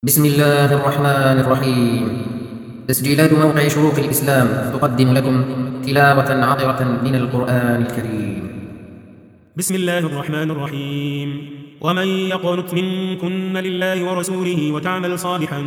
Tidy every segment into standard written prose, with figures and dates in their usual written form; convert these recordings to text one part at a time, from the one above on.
بسم الله الرحمن الرحيم. تسجيلات موقع شروق الإسلام تقدم لكم تلاوة عطرة من القرآن الكريم. بسم الله الرحمن الرحيم. ومن يقنت منكن لله ورسوله وتعمل صالحا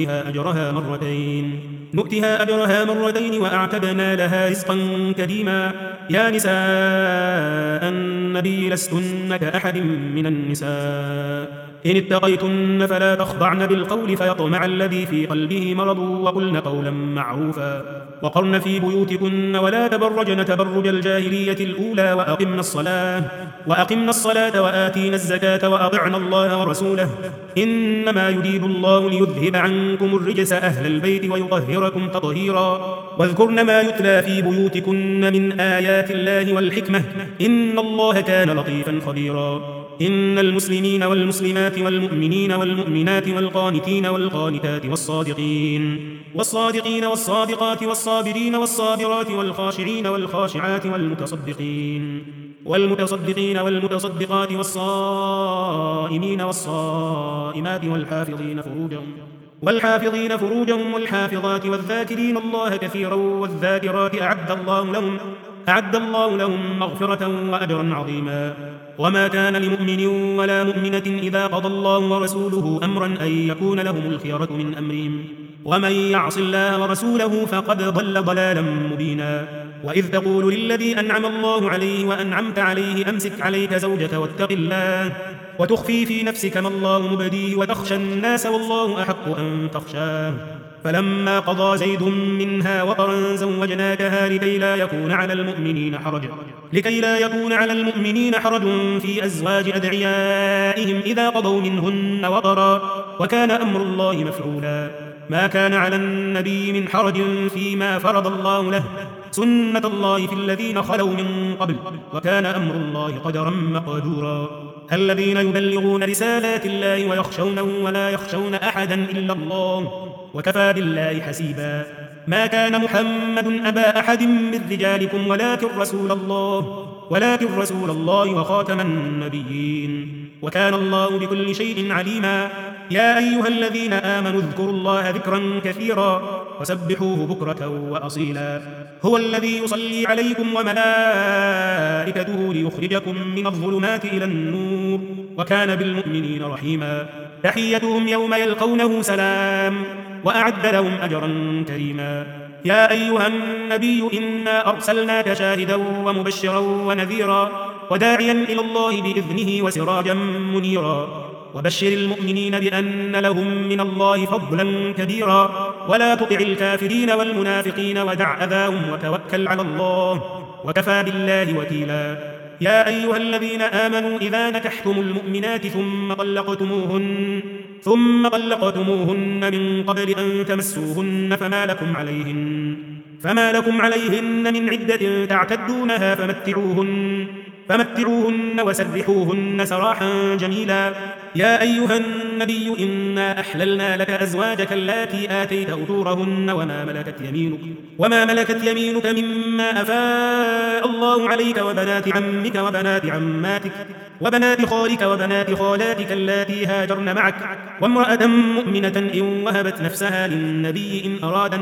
نؤتها أجرها مرتين وأعتدنا لها رزقا كريما. يا نساء النبي لستن كأحد من النساء إن اتقيتن فلا تخضعن بالقول فيطمع الذي في قلبه مرض وقلن قولا معروفا وقرن في بيوتكن ولا تبرجن تبرج الجاهلية الأولى وأقمن الصلاة وآتينا الزكاة وأطعنا الله ورسوله إنما يريد الله ليذهب عنكم الرجس أهل البيت ويطهركم تطهيرا. واذكرن ما يتلى في بيوتكن من آيات الله والحكمة إن الله كان لطيفا خبيرا. إن المسلمين والمسلمات والمؤمنين والمؤمنات والقانتين والقانتات والصادقين والصادقات والصابرين والصابرات والخاشعين والخاشعات والمتصدقين والمتصدقات والصائمين والصائمات والحافظين فروجهم والحافظات والذاكرين الله كثيرا والذاكرات أعد الله لهم مغفرة وأجرا عظيما. وما كان لمؤمن ولا مؤمنة إذا قضى الله ورسوله أمرا أن يكون لهم الخيرة من أمرهم ومن يعص الله ورسوله فقد ضل ضلالا مبينا. وإذ تقول للذي أنعم الله عليه وأنعمت عليه أمسك عليك زوجك واتق الله وتخفي في نفسك ما الله مبديه وتخشى الناس والله أحق أن تخشاه. فلما قضى زيد منها وطرا زوجناكها لكي لا يكون على المؤمنين حرج في أزواج أدعيائهم إذا قضوا منهن وطرا وكان أمر الله مفعولا. ما كان على النبي من حرج فيما فرض الله له سنة الله في الذين خلوا من قبل وكان أمر الله قدرا مقدورا. الذين يبلغون رسالات الله ويخشونه ولا يخشون أحدا إلا الله وكفى بالله حسيبا. ما كان محمد أبا أحد من رجالكم ولكن رسول الله وخاتم النبيين وكان الله بكل شيء عليما. يا أيها الذين آمنوا اذكروا الله ذكرا كثيرا وسبحوه بكرة وأصيلا. هو الذي يصلي عليكم وملائكته ليخرجكم من الظلمات إلى النور وكان بالمؤمنين رحيما. تحيتهم يوم يلقونه سلام وأعد لهم أجرا كريما. يا أيها النبي إنا أرسلناك شاهدا ومبشرا ونذيرا وداعيا إلى الله بإذنه وسراجا منيرا. وبشر المؤمنين بأن لهم من الله فضلا كبيرا ولا تطع الكافرين والمنافقين ودع أذاهم وتوكل على الله وكفى بالله وكيلا. يا أيها الذين آمنوا إذا نكحتم المؤمنات ثم طلقتموهن من قبل أن تمسوهن فما لكم عليهن من عدة تعتدونها فمتعوهن وسرحوهن سراحا جميلا. يا أيها النبي إنا أحللنا لك أزواجك اللاتي آتيت أجورهن وما ملكت يمينك مما أفاء الله عليك وبنات عمك وبنات عماتك وبنات خالك وبنات خالاتك اللاتي هاجرن معك وامرأة مؤمنة إن وهبت نفسها للنبي إن أراد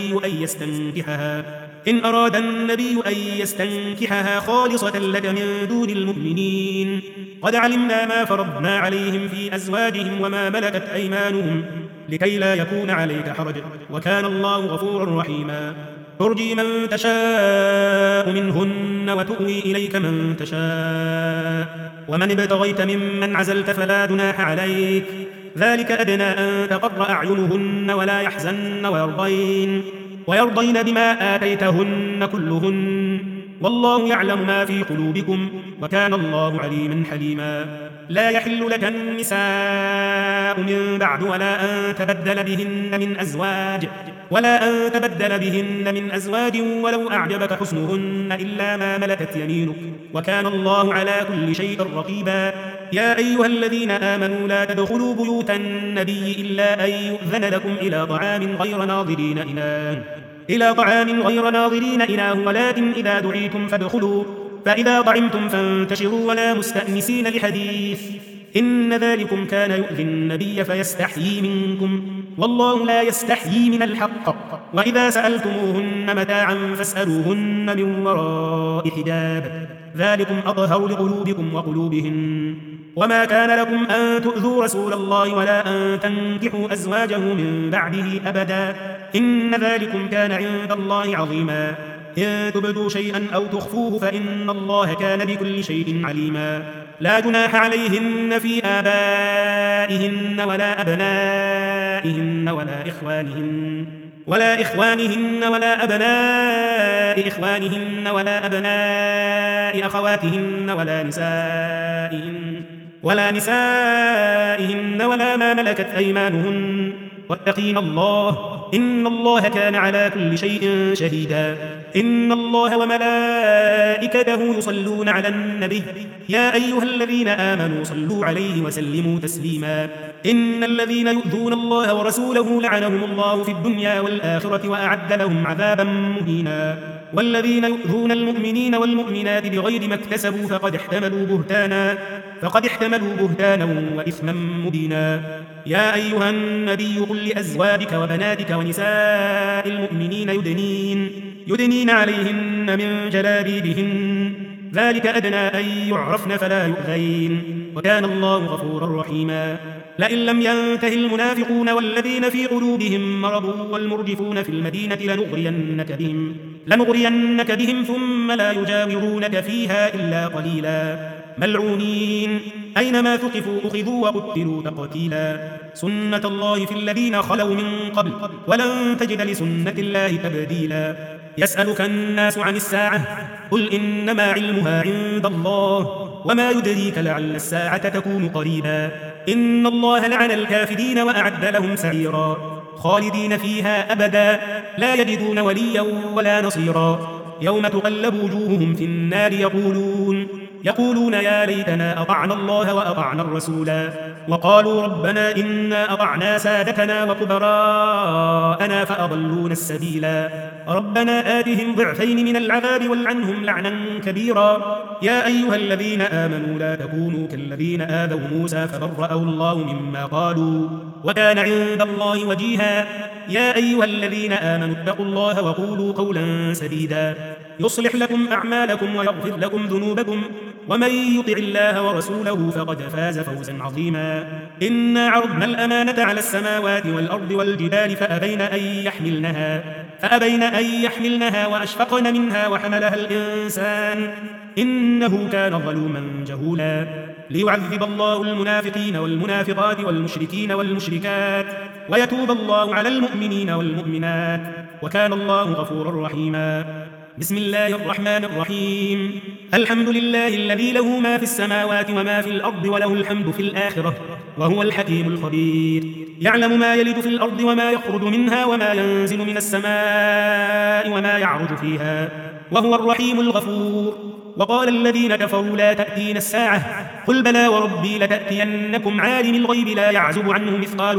النبي أن يستنكحها خالصة لك من دون المؤمنين. قد علمنا ما فرضنا عليهم في أزواجهم وما ملكت أيمانهم لكي لا يكون عليك حرج وكان الله غفورا رحيما. ترجي من تشاء منهن وتؤوي إليك من تشاء ومن ابتغيت ممن عزلت فلا جناح عليك ذلك أدنى أن تقر أعينهن ولا يحزن ويرضين بما آتيتهن كلهن والله يعلم ما في قلوبكم وكان الله عليما حليما. لا يحل لك النساء من بعد ولا أن تبدل بهن من أزواج ولو أعجبك حسنهن إلا ما ملكت يمينك وكان الله على كل شيء رقيبا. يا أيها الذين آمنوا لا تدخلوا بيوت النبي إلا أن يؤذن لكم إلى طعام غير ناظرين إناه ولكن إذا دعيتم فادخلوا فإذا طعمتم فانتشروا ولا مستأنسين لحديث إن ذلكم كان يؤذي النبي فيستحيي منكم، والله لا يستحيي من الحق. وإذا سألتموهن متاعا فاسألوهن من وراء حجاب، ذلكم أطهر لقلوبكم وقلوبهن. وما كان لكم أن تؤذوا رسول الله ولا أن تنكحوا أزواجه من بعده أبدا، إن ذلكم كان عند الله عظيما. إن تبدوا شيئا أو تخفوه فإن الله كان بكل شيء عليما. لا جناح عليهن في آبائهن ولا أبنائهن ولا إخوانهن ولا أبناء إخوانهن ولا أبناء أخواتهن ولا نسائهن ولا ما ملكت أيمانهن، واتقين الله إن الله كان على كل شيء شهيدا. إن الله وملائكته يصلون على النبي، يا أيها الذين آمنوا صلوا عليه وسلموا تسليما. إن الذين يؤذون الله ورسوله لعنهم الله في الدنيا والآخرة وأعد لهم عذابا مهينا. والذين يؤذون المؤمنين والمؤمنات بغير ما اكتسبوا فقد احتملوا بهتانا وإثما مبينا. يا أيها النبي قل لأزواجك وبناتك ونساء المؤمنين يدنين عليهن من جلابيبهن، ذلك أدنى أن يعرفن فلا يؤذين، وكان الله غفورا رحيما. لئن لم ينته المنافقون والذين في قلوبهم مرض والمرجفون في المدينة لنغرينك بهم ثم لا يجاورونك فيها إلا قليلا، ملعونين أينما ثقفوا أخذوا وقتلوا تقتيلا. سنة الله في الذين خلوا من قبل ولن تجد لسنة الله تبديلا. يسألك الناس عن الساعة قل إنما علمها عند الله وما يدريك لعل الساعة تكون قريبا. إن الله لعن الكافرين وأعد لهم سعيرا، خالدين فيها أبدا لا يجدون وليا ولا نصيرا. يوم تقلب وجوههم في النار يقولون يا ليتنا أطعنا الله وأطعنا الرسولا، وقالوا ربنا إنا أطعنا سادتنا وكبراءنا فأضلونا السبيلا. ربنا آتهم ضعفين من العذاب والعنهم لعنا كبيرا. يا أيها الذين آمنوا لا تكونوا كالذين آذوا موسى فبرأه الله مما قالوا وكان عند الله وجيها. يا أيها الذين آمنوا اتقوا الله وقولوا قولا سديدا يصلح لكم أعمالكم ويغفر لكم ذنوبكم، ومن يطع الله ورسوله فقد فاز فوزا عظيما. إنا عرضنا الأمانة على السماوات والأرض والجبال فأبين أن يحملنها وأشفقن منها وحملها الإنسان إنه كان ظلوما جهولا. ليعذب الله المنافقين والمنافقات والمشركين والمشركات ويتوب الله على المؤمنين والمؤمنات، وكان الله غفورا رحيما. بسم الله الرحمن الرحيم. الحمد لله الذي له ما في السماوات وما في الأرض وله الحمد في الآخرة وهو الحكيم الخبير. يعلم ما يلد في الأرض وما يخرج منها وما ينزل من السماء وما يعرج فيها وهو الرحيم الغفور. وقال الذين كفروا لا تأتينا الساعة قل بلى وربي لتأتينكم عالم الغيب لا يعزب عنه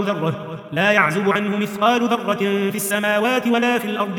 مثقال ذرة في السماوات ولا في الأرض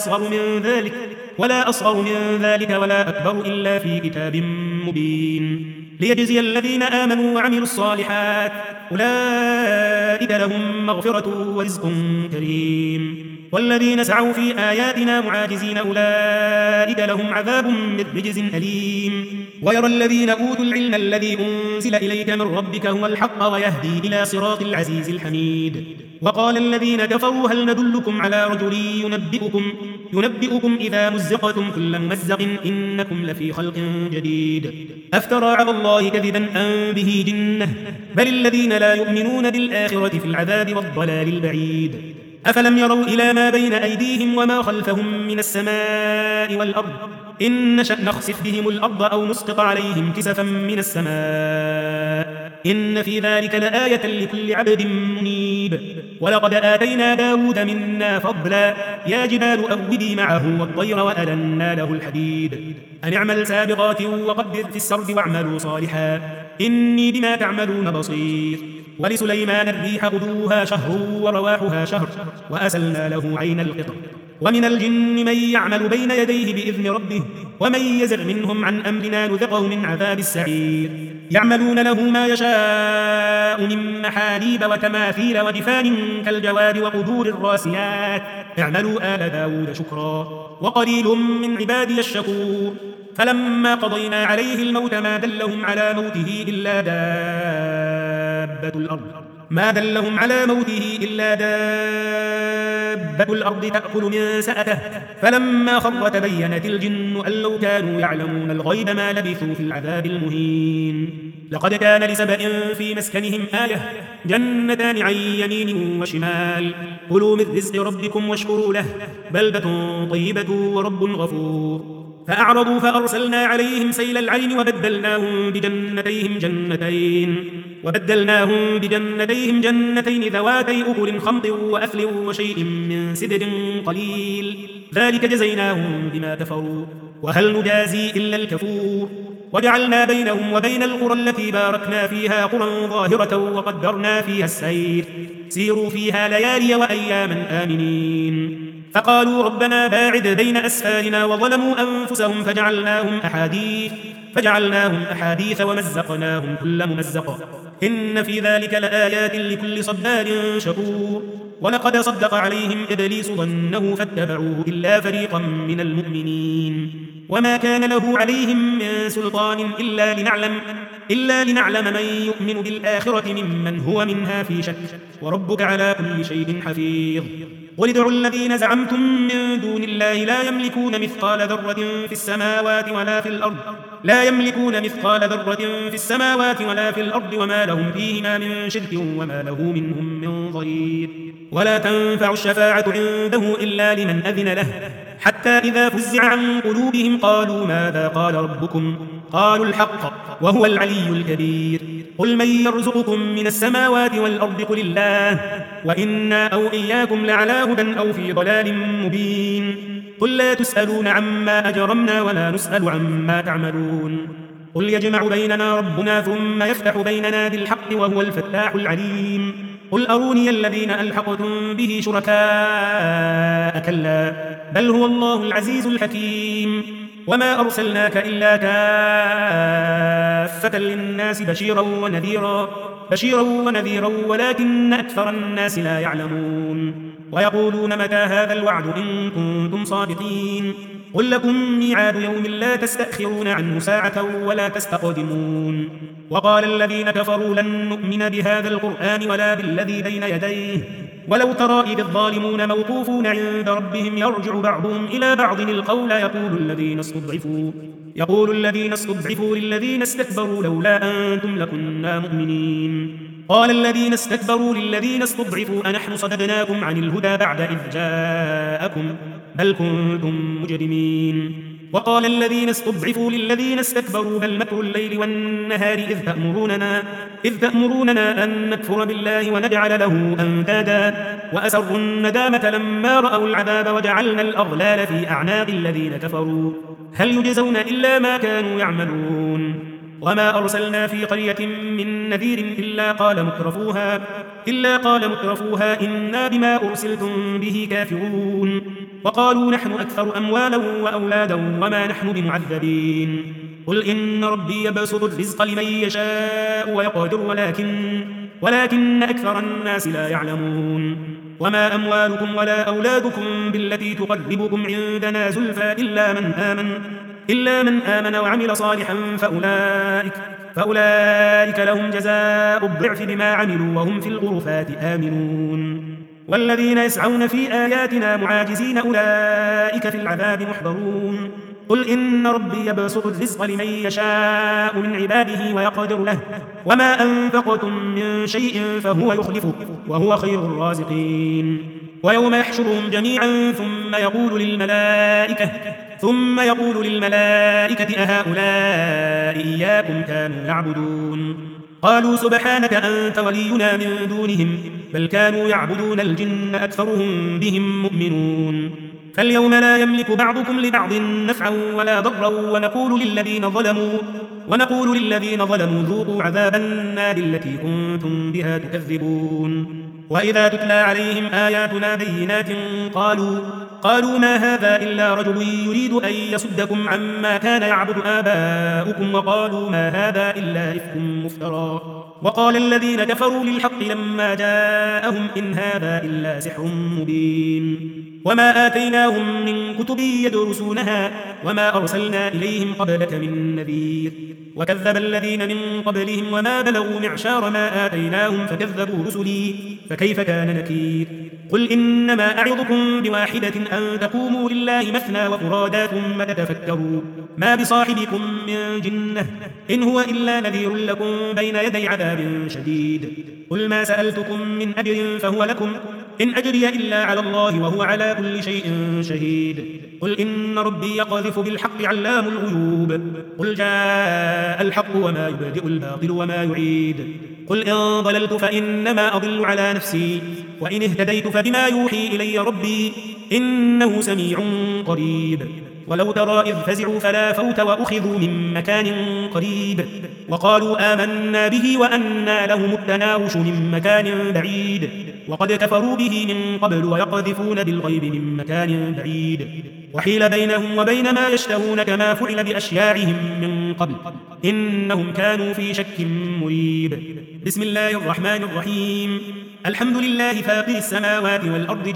ولا أصغر من ذلك ولا أكبر إلا في كتاب مبين، ليجزي الذين آمنوا وعملوا الصالحات أولئك لهم مغفرة ورزق كريم. والذين سعوا في آياتنا معاجزين أولئك لهم عذاب من رجز أليم. ويرى الذين أوتوا العلم الذي أنزل إليك من ربك هو الحق ويهدي إلى صراط العزيز الحميد. وقال الذين كفروا هل ندلكم على رجل ينبئكم إذا مزقتم كل ممزق إنكم لفي خلق جديد. أفترى على الله كذبا أم به جنة بل الذين لا يؤمنون بالآخرة في العذاب والضلال البعيد. أفلم يروا إلى ما بين أيديهم وما خلفهم من السماء والأرض إن نشأ نخسف بهم الأرض أو نسقط عليهم كسفا من السماء إن في ذلك لآية لكل عبد منيب. ولقد آتينا داود منا فضلا يا جبال أوبي معه والطير وألنا له الحديد أن اعمل سابغات وقدر في السرد واعملوا صالحا إني بما تعملون بصير. ولسليمان الريح غدوها شهر ورواحها شهر وأسلنا له عين القطر ومن الجن من يعمل بين يديه بإذن ربه ومن يزغ منهم عن أمرنا نذقه من عذاب السعير يعملون له ما يشاء من محاريب وتماثيل وجفان كالجواب وقدور الراسيات اعملوا آل داود شكرا وقليل من عبادي الشكور فلما قضينا عليه الموت ما دلهم على موته إلا دابة الأرض تأكل من سأته فلما خر تبينت الجن أن لو كانوا يعلمون الغيب ما لبثوا في العذاب المهين لقد كان لسبأ في مسكنهم آية جنتان عن يمين وشمال كلوا من رزق ربكم واشكروا له بلدة طيبة ورب غفور فأعرضوا فأرسلنا عليهم سيل العرم وبدلناهم بجنتيهم جنتين ذواتي أكل خمط وأثل وشيء من سدر قليل ذلك جزيناهم بما كفروا وهل نجازي إلا الكفور وجعلنا بينهم وبين القرى التي باركنا فيها قرى ظاهرة وقدرنا فيها السير سيروا فيها ليالي وأياما آمنين فقالوا ربنا باعد بين أسفارنا وظلموا أنفسهم فجعلناهم أحاديث ومزقناهم كل ممزق إن في ذلك لآيات لكل صبار شكور ولقد صدق عليهم إبليس ظنه فاتبعوه إلا فريقا من المؤمنين وما كان له عليهم من سلطان إلا لنعلم من يؤمن بالآخرة ممن هو منها في شك وربك على كل شيء حفيظ قل ادعوا الذين زعمتم من دون الله لا يملكون مثقال ذرة في السماوات ولا في الأرض وما لهم فيهما من شرك وما له منهم من ظهير ولا تنفع الشفاعة عنده إلا لمن أذن له حتى إذا فزع عن قلوبهم قالوا ماذا قال ربكم قالوا الحق وهو العلي الكبير قل من يرزقكم من السماوات والأرض قل الله وإنا أو إياكم لعلى هدى أو في ضلال مبين قل لا تسألون عما أجرمنا ولا نسأل عما تعملون قل يجمع بيننا ربنا ثم يفتح بيننا بالحق وهو الفتاح العليم قل أروني الذين ألحقتم به شركاء كلا بل هو الله العزيز الحكيم وما أرسلناك إلا كافة للناس بشيرا ونذيرا ولكن أكثر الناس لا يعلمون ويقولون متى هذا الوعد إن كنتم صادقين قل لكم ميعاد يوم لا تستأخرون عنه ساعة ولا تستقدمون وقال الذين كفروا لن نؤمن بهذا القرآن ولا بالذي بين يديه ولو ترى إذ الظالمون موقوفون عند ربهم يرجع بعضهم إلى بعض القول يقول الذين استضعفوا للذين استكبروا لولا أنتم لكنا مؤمنين قال الذين استكبروا للذين استضعفوا أنحن صددناكم عن الهدى بعد إذ جاءكم بل كنتم مجرمين وقال الذين استضعفوا للذين استكبروا بل مكر الليل والنهار إذ تأمروننا أن نكفر بالله ونجعل له أندادا وأسروا الندامة لما رأوا العذاب وجعلنا الأغلال في أعناق الذين كفروا هل يجزون إلا ما كانوا يعملون وما أرسلنا في قرية من نذير إلا قال مترفوها إنا بما أرسلتم به كافرون وقالوا نحن أكثر أموالا وأولادا وما نحن بمعذبين قل إن ربي يبسط الرزق لمن يشاء ويقدر ولكن أكثر الناس لا يعلمون وما أموالكم ولا أولادكم بالتي تقربكم عندنا زلفى إلا من آمن وعمل صالحا فأولئك لهم جزاء الضعف بما عملوا وهم في الغرفات آمنون والذين يسعون في آياتنا معاجزين أولئك في العذاب محضرون قل إن ربي يبسط الرزق لمن يشاء من عباده ويقدر له وما أنفقتم من شيء فهو يخلفه وهو خير الرازقين ويوم يحشرهم جميعا ثم يقول للملائكة أهؤلاء إياكم كانوا يعبدون قالوا سبحانك أنت ولينا من دونهم بل كانوا يعبدون الجن أكثرهم بهم مؤمنون فاليوم لا يملك بعضكم لبعض نفعا ولا ضرا ونقول للذين ظلموا ذوقوا عذاب النار التي كنتم بها تكذبون وإذا تتلى عليهم آياتنا بينات قالوا ما هذا إلا رجل يريد أن يصدكم عما كان يعبد آباؤكم وقالوا ما هذا إلا إفك مفترى وقال الذين كفروا للحق لما جاءهم إن هذا إلا سحر مبين وما آتيناهم من كتب يدرسونها وما أرسلنا إليهم قبلك من نذير وكذب الذين من قبلهم وما بلغوا معشار ما آتيناهم فكذبوا رسلي فكيف كان نكير قل إنما أعظكم بواحدة أن تقوموا لله مثنى وفرادا ثم تتفكروا ما بصاحبكم من جنة إن هو إلا نذير لكم بين يدي عذاب شديد قل ما سألتكم من أجر فهو لكم إن أجري إلا على الله وهو على كل شيء شهيد قل إن ربي يقذف بالحق علام الغيوب قل جاء الحق وما يبدئ الباطل وما يعيد قل إن ضللت فإنما أضل على نفسي وإن اهتديت فبما يوحي إلي ربي إنه سميع قريب ولو ترى إذ فزعوا فلا فوت وأخذوا من مكان قريب وقالوا آمنا به وأنى لهم التناوش من مكان بعيد وقد كفروا به من قبل ويقذفون بالغيب من مكان بعيد وحيل بينهم وبين ما يشتهون كما فعل بأشياعهم من قبل إنهم كانوا في شك مريب بسم الله الرحمن الرحيم الحمد لله فاطر السماوات والأرض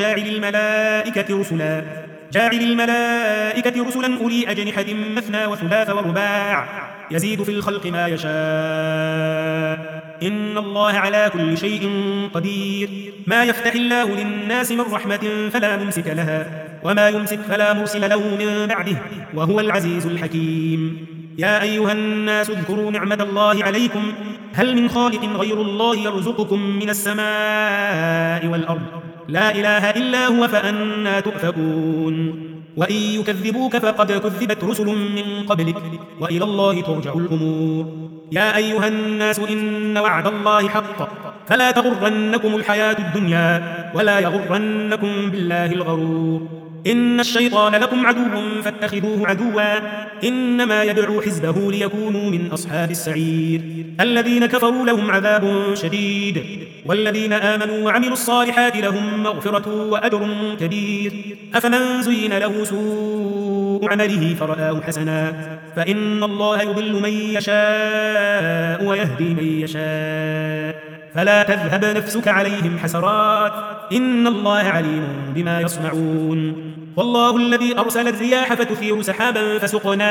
جاعل الملائكة رسلا أولي أجنحة مثنى وثلاث ورباع يزيد في الخلق ما يشاء إن الله على كل شيء قدير ما يفتح الله للناس من رحمة فلا ممسك لها وما يمسك فلا مرسل له من بعده وهو العزيز الحكيم يا أيها الناس اذكروا نعمة الله عليكم هل من خالق غير الله يرزقكم من السماء والأرض لا إله إلا هو فأنى تؤفكون وإن يكذبوك فقد كذبت رسل من قبلك وإلى الله ترجع الأمور يا أيها الناس إن وعد الله حق فلا تغرنكم الحياة الدنيا ولا يغرنكم بالله الغرور إن الشيطان لكم عدو فاتخذوه عدوا إنما يدعو حزبه ليكونوا من أصحاب السعير الذين كفروا لهم عذاب شديد والذين آمنوا وعملوا الصالحات لهم مغفرة وأجر كبير أفمن زين له سوء عمله فرآه حسنا فإن الله يضل من يشاء ويهدي من يشاء فلا تذهب نفسك عليهم حسرات إن الله عليم بما يصنعون والله الذي أرسل الرياح فتثير سحابا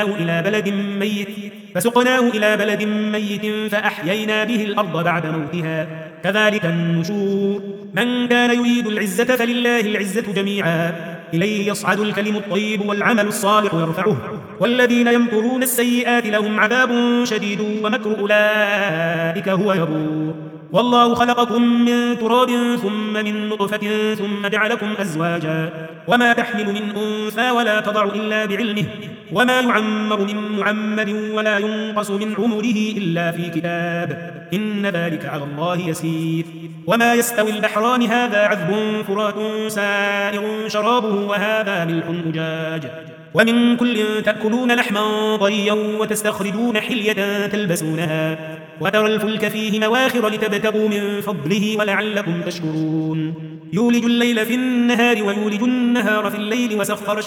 فسقناه إلى بلد ميت فأحيينا به الأرض بعد موتها كذلك النشور من كان يريد العزة فلله العزة جميعا إليه يصعد الكلم الطيب والعمل الصالح يرفعه والذين يمكرون السيئات لهم عذاب شديد ومكر أولئك هو يبور والله خلقكم من تراب ثم من نطفة ثم جعلكم أزواجا وما تحمل من أنثى ولا تضع إلا بعلمه وما يعمر من معمر ولا ينقص من عمره إلا في كتاب إن ذلك على الله يسير وما يستوي البحران هذا عذب فرات سائغ شرابه وهذا ملح أجاج ومن كل تأكلون لحما طريا وتستخرجون حلية تلبسونها وترى الفلك فيه مواخر لتبتغوا من فضله ولعلكم تشكرون يولج الليل في النهار ويولج النهار في الليل وسخر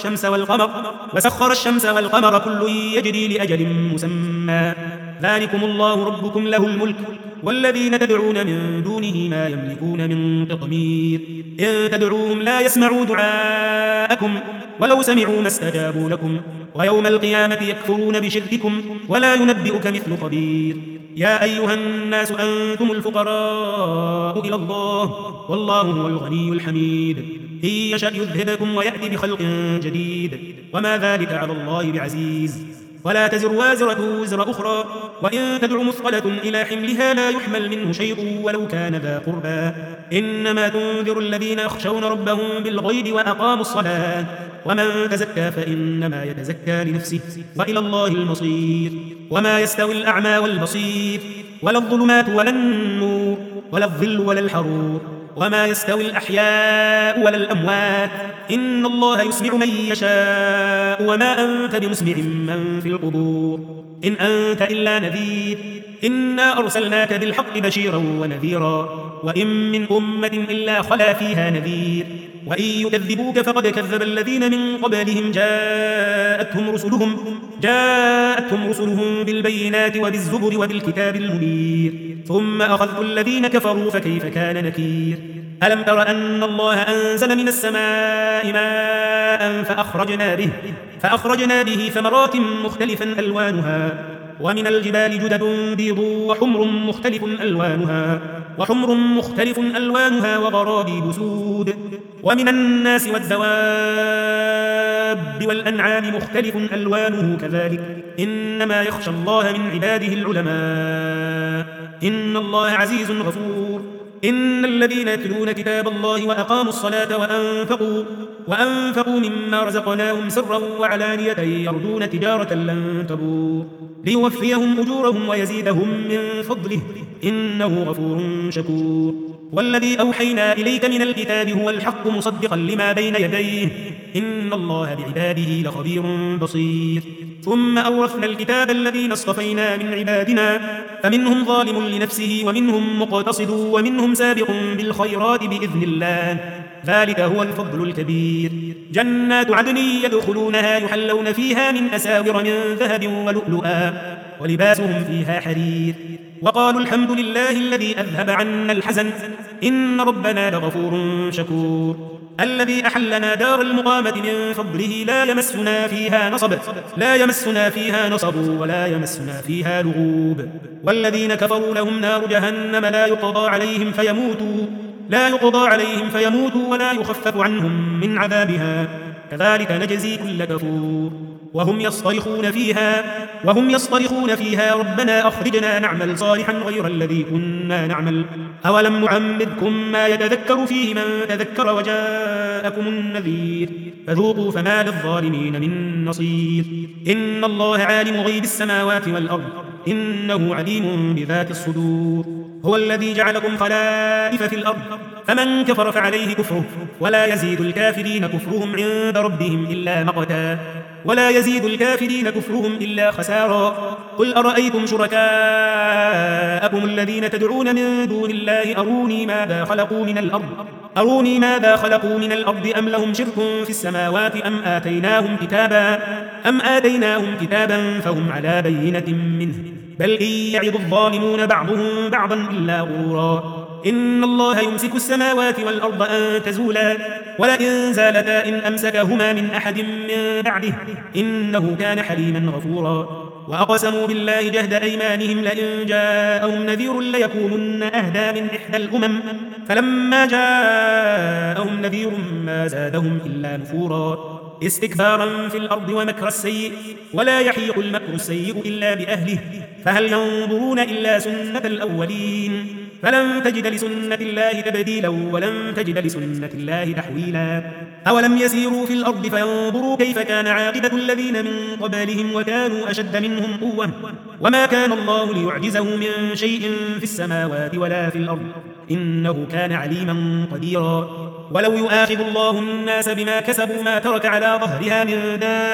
الشمس والقمر كل يجري لأجل مسمى ذلكم الله ربكم له الملك والذين تدعون من دونه ما يملكون من قطمير إن تدعوهم لا يسمعوا دعاءكم ولو سمعوا ما استجابوا لكم ويوم القيامة يكفرون بشرككم ولا ينبئك مثل خبير يا أيها الناس أنتم الفقراء إلى الله والله هو الغني الحميد إن يشأ يذهبكم ويأتي بخلق جديد وما ذلك على الله بعزيز ولا تزر وازرة وزر أخرى وإن تدع مثقلة إلى حملها لا يحمل منه شيء ولو كان ذا قربى إنما تنذر الذين يخشون ربهم بالغيب وأقاموا الصلاة ومن تزكى فإنما يتزكى لنفسه وإلى الله المصير وما يستوي الأعمى والبصير ولا الظلمات ولا النور ولا الظل ولا الحرور وما يستوي الأحياء ولا الأموات إن الله يسمع من يشاء وما أنت بمسمع من في القبور إن أنت إلا نذير إنا أرسلناك بالحق بشيرا ونذيرا وإن من أمة إلا خلا فيها نذير وإن يكذبوك فقد كذب الذين من قبلهم جاءتهم رسلهم بالبينات وبالزبر وبالكتاب المنير ثم أخذت الذين كفروا فكيف كان نكير ألم تر أن الله أنزل من السماء ماء فأخرجنا به ثمرات مختلفا ألوانها ومن الجبال جدد بيض وحمر مختلف ألوانها وغرابيب سود ومن الناس والدواب والأنعام مختلف ألوانه كذلك إنما يخشى الله من عباده العلماء إن الله عزيز غفور إن الذين يتلون كتاب الله وأقاموا الصلاة وأنفقوا مما رزقناهم سرا وعلانية يرجون تجارة لن تبور ليوفيهم أجورهم ويزيدهم من فضله إنه غفور شكور والذي أوحينا إليك من الكتاب هو الحق مصدقا لما بين يديه إن الله بعباده لخبير بصير ثم أورثنا الكتاب الذين اصطفينا من عبادنا فمنهم ظالم لنفسه ومنهم مقتصد ومنهم سابق بالخيرات بإذن الله ذلك هو الفضل الكبير جنات عدن يدخلونها يحلون فيها من أساور من ذهب ولؤلؤا ولباسهم فيها حرير وقالوا الحمد لله الذي أذهب عنا الحزن إن ربنا لغفور شكور الذي أحلنا دار المقامة من فضله لا يمسنا فيها نصب ولا يمسنا فيها لغوب والذين كفروا لهم نار جهنم لا يقضى عليهم فيموتوا ولا يخفف عنهم من عذابها كذلك نجزي كل كفور وهم يصطرخون فيها ربنا أخرجنا نعمل صالحا غير الذي كنا نعمل أولم نعمركم ما يتذكر فيه من تذكر وجاءكم النذير فذوقوا فما للظالمين من نصير إن الله عالم غيب السماوات والأرض إنه عليم بذات الصدور هو الذي جعلكم خلائف في الأرض فمن كفر فعليه كفره ولا يزيد الكافرين كفرهم عند ربهم إلا مقتا ولا يزيد الكافرين كفرهم إلا خسارا قل أرأيتم شركاءكم الذين تدعون من دون الله أروني ماذا خلقوا من الأرض أم لهم شرك في السماوات أم آتيناهم كتابا فهم على بينة منه بل إن يعظ الظالمون بعضهم بعضا إلا غرورا إن الله يمسك السماوات والأرض أن تزولا ولئن زالتا إن أمسكهما من أحد من بعده إنه كان حليما غفورا وأقسموا بالله جهد أيمانهم لئن جاءهم نذير ليكونن أهدى من إحدى الأمم فلما جاءهم نذير ما زادهم إلا نفورا استكبارا في الأرض ومكر السيء ولا يحيق المكر السيء إلا بأهله فهل ينظرون إلا سنة الأولين فلن تجد لسنة الله تبديلا ولن تجد لسنة الله تحويلا أولم يسيروا في الأرض فينظروا كيف كان عاقبة الذين من قبلهم وكانوا أشد منهم قوة وما كان الله ليعجزه من شيء في السماوات ولا في الأرض إنه كان عليما قديرا ولو يؤاخذ الله الناس بما كسبوا ما ترك على ظهرها من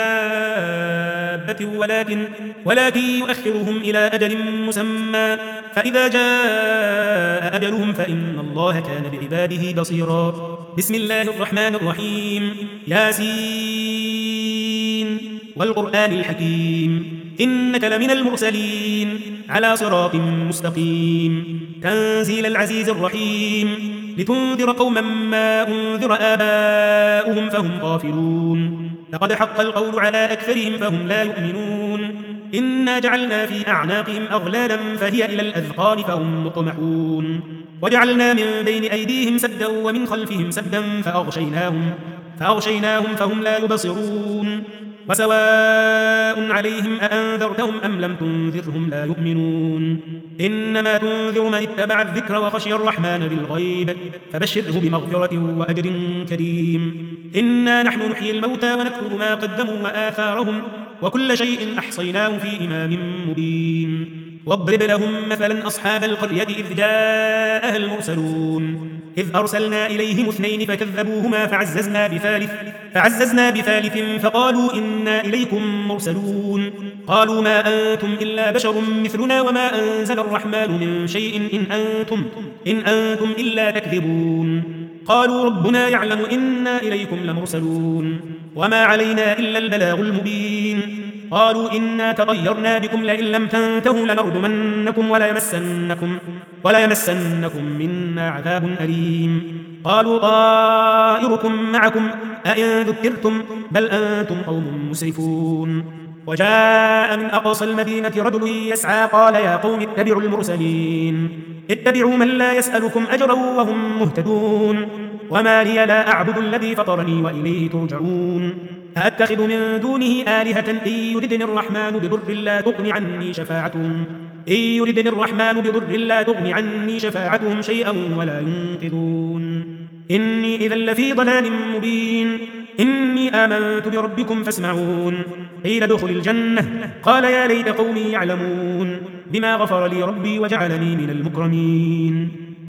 دابة ولكن يؤخرهم إلى أجل مسمى فإذا جاء أجلهم فإن الله كان بعباده بصيرا بسم الله الرحمن الرحيم ياسين والقرآن الحكيم إنك لمن المرسلين على صراط مستقيم تنزيل العزيز الرحيم لتنذر قوما ما أنذر آباؤهم فهم غافلون لقد حق القول على أكثرهم فهم لا يؤمنون إنا جعلنا في أعناقهم أغلالا فهي إلى الأذقان فهم مقمحون وجعلنا من بين أيديهم سدا ومن خلفهم سدا فأغشيناهم فهم لا يبصرون وسواء عليهم أأنذرتهم أم لم تنذرهم لا يؤمنون إنما تنذر من اتبع الذكر وخشي الرحمن بالغيب فبشره بمغفرة وأجر كريم إنا نحن نحيي الموتى ونكتب ما قدموا وآثارهم وكل شيء أحصيناه في إمام مبين واضرب لهم مثلا أصحاب القرية إذ جاءها المرسلون إذ أرسلنا إليهم 2 فكذبوهما فعززنا بثالث فقالوا إنا إليكم مرسلون قالوا ما أنتم إلا بشر مثلنا وما أنزل الرحمن من شيء إن أنتم إلا تكذبون قالوا ربنا يعلم إنا إليكم لمرسلون وما علينا إلا البلاغ المبين قالوا إنا تطيرنا بكم لئن لم تنتهوا لنرجمنكم وليمسنكم منا عذاب أليم قالوا طائركم معكم أئن ذكرتم بل أنتم قوم مسرفون وجاء من أقصى المدينة رجل يسعى قال يا قوم اتبعوا المرسلين اتبعوا من لا يسألكم أجرا وهم مهتدون وما لي لا أعبد الذي فطرني وإليه ترجعون أأتخذ من دونه آلهة إن يردني الرحمن بضر لا تغن عني شفاعتهم شيئا ولا ينقذون إني إذا لفي ضلال مبين إني آمنت بربكم فاسمعون قيل ادخل الجنة قال يا ليت قومي يعلمون بما غفر لي ربي وجعلني من المكرمين